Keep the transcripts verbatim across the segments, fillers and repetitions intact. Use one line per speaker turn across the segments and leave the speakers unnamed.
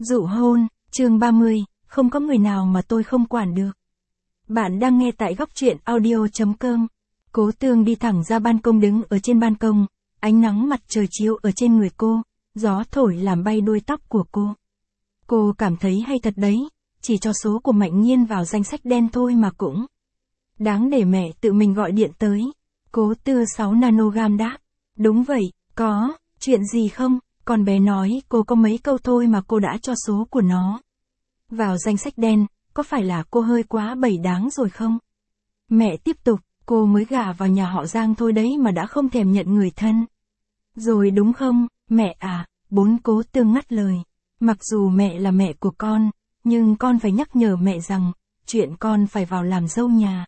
Dụ hôn, chương ba mươi, không có người nào mà tôi không quản được. Bạn đang nghe tại góc truyện audio.com. Cố Tương đi thẳng ra ban công, đứng ở trên ban công, ánh nắng mặt trời chiếu ở trên người cô, gió thổi làm bay đuôi tóc của cô. Cô cảm thấy hay thật đấy, chỉ cho số của Mạnh Nhiên vào danh sách đen thôi mà cũng đáng để mẹ tự mình gọi điện tới. Cố Tư sáu nanogam đáp, đúng vậy, có, chuyện gì không? Con bé nói cô có mấy câu thôi mà cô đã cho số của nó vào danh sách đen, có phải là cô hơi quá bẩy đáng rồi không? Mẹ tiếp tục, cô mới gả vào nhà họ Giang thôi đấy mà đã không thèm nhận người thân rồi đúng không, mẹ à? Bốn Cố Tương ngắt lời, mặc dù mẹ là mẹ của con, nhưng con phải nhắc nhở mẹ rằng, chuyện con phải vào làm dâu nhà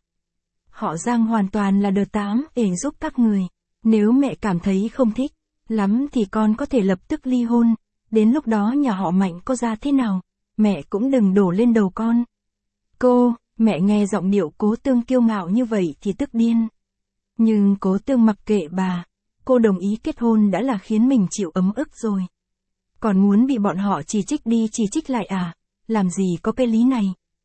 họ Giang hoàn toàn là đờ tám để giúp các người. Nếu mẹ cảm thấy không thích lắm thì con có thể lập tức ly hôn, đến lúc đó nhà họ Mạnh có ra thế nào, mẹ cũng đừng đổ lên đầu con. Cô, mẹ nghe giọng điệu Cố Tương kiêu ngạo như vậy thì tức điên. Nhưng Cố Tương mặc kệ bà, cô đồng ý kết hôn đã là khiến mình chịu ấm ức rồi. Còn muốn bị bọn họ chỉ trích đi chỉ trích lại à, làm gì có cái lý này.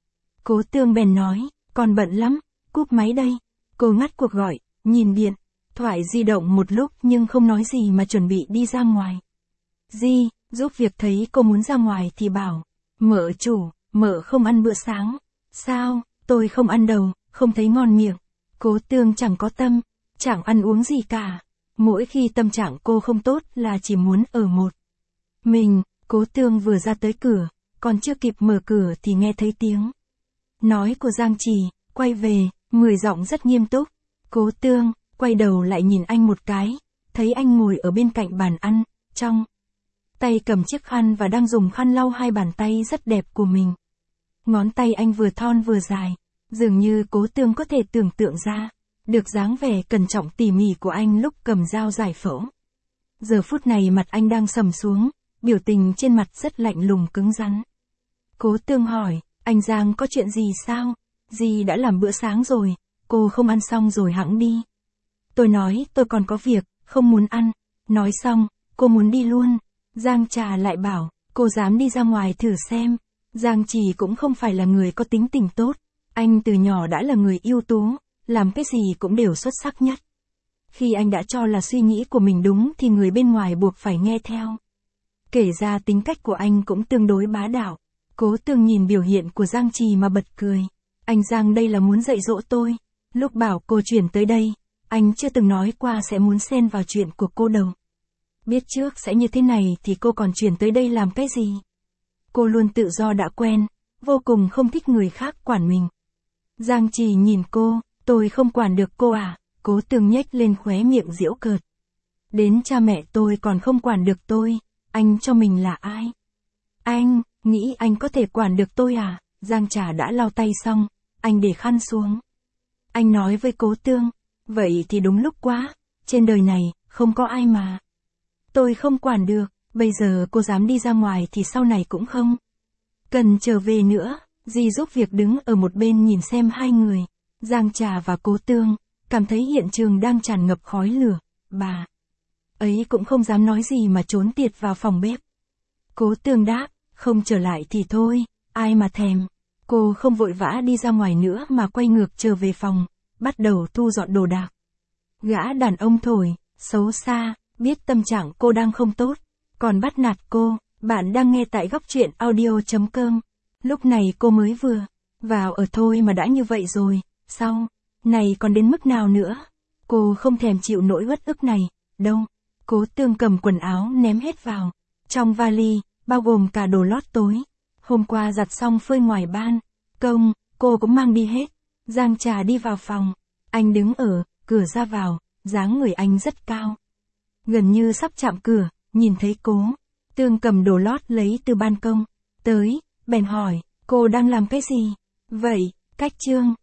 Cố Tương bèn nói, con bận lắm, cúp máy đây. Cô ngắt cuộc gọi, nhìn điện thoại di động một lúc nhưng không nói gì mà chuẩn bị đi ra ngoài. Di, giúp việc thấy cô muốn ra ngoài thì bảo, mợ chủ, mợ không ăn bữa sáng. Sao, tôi không ăn đâu, không thấy ngon miệng. Cố Tương chẳng có tâm, chẳng ăn uống gì cả. Mỗi khi tâm trạng cô không tốt là chỉ muốn ở một mình. Cố Tương vừa ra tới cửa, còn chưa kịp mở cửa thì nghe thấy tiếng nói của Giang Trì, quay về, mười giọng rất nghiêm túc. Cố Tương quay đầu lại nhìn anh một cái, thấy anh ngồi ở bên cạnh bàn ăn, trong tay cầm chiếc khăn và đang dùng khăn lau hai bàn tay rất đẹp của mình. Ngón tay anh vừa thon vừa dài, dường như Cố Tương có thể tưởng tượng ra được dáng vẻ cẩn trọng tỉ mỉ của anh lúc cầm dao giải phẫu. Giờ phút này mặt anh đang sầm xuống, biểu tình trên mặt rất lạnh lùng cứng rắn. Cố Tương hỏi, anh Giang có chuyện gì sao? Dì đã làm bữa sáng rồi, cô không ăn xong rồi hẵng đi. Tôi nói tôi còn có việc, không muốn ăn. Nói xong, cô muốn đi luôn. Giang Trà lại bảo, cô dám đi ra ngoài thử xem. Giang Trì cũng không phải là người có tính tình tốt. Anh từ nhỏ đã là người ưu tú, làm cái gì cũng đều xuất sắc nhất. Khi anh đã cho là suy nghĩ của mình đúng thì người bên ngoài buộc phải nghe theo. Kể ra tính cách của anh cũng tương đối bá đạo. Cố Tương nhìn biểu hiện của Giang Trì mà bật cười. Anh Giang đây là muốn dạy dỗ tôi. Lúc bảo cô chuyển tới đây, anh chưa từng nói qua sẽ muốn xen vào chuyện của cô đâu. Biết trước sẽ như thế này thì cô còn chuyển tới đây làm cái gì? Cô luôn tự do đã quen, vô cùng không thích người khác quản mình. Giang Trì nhìn cô, tôi không quản được cô à? Cố Tương nhếch lên khóe miệng giễu cợt. Đến cha mẹ tôi còn không quản được tôi, anh cho mình là ai? Anh, nghĩ anh có thể quản được tôi à? Giang Trà đã lau tay xong, anh để khăn xuống. Anh nói với Cố Tương, vậy thì đúng lúc quá, trên đời này, không có ai mà tôi không quản được, bây giờ cô dám đi ra ngoài thì sau này cũng không cần trở về nữa. Dì giúp việc đứng ở một bên nhìn xem hai người, Giang Trà và Cố Tương, cảm thấy hiện trường đang tràn ngập khói lửa, bà ấy cũng không dám nói gì mà trốn tiệt vào phòng bếp. Cố Tương đáp, không trở lại thì thôi, ai mà thèm. Cô không vội vã đi ra ngoài nữa mà quay ngược trở về phòng, bắt đầu thu dọn đồ đạc. Gã đàn ông thổi, xấu xa, biết tâm trạng cô đang không tốt, còn bắt nạt cô. Bạn đang nghe tại góc truyện audio.com. Lúc này cô mới vừa vào ở thôi mà đã như vậy rồi, sau này còn đến mức nào nữa? Cô không thèm chịu nỗi uất ức này, đâu. Cố Tương cầm quần áo ném hết vào trong vali, bao gồm cả đồ lót tối. Hôm qua giặt xong phơi ngoài ban công, cô cũng mang đi hết. Giang Trà đi vào phòng, anh đứng ở cửa ra vào, dáng người anh rất cao, gần như sắp chạm cửa. Nhìn thấy Cố Tương cầm đồ lót lấy từ ban công tới, bèn hỏi, cô đang làm cái gì vậy? Cách chương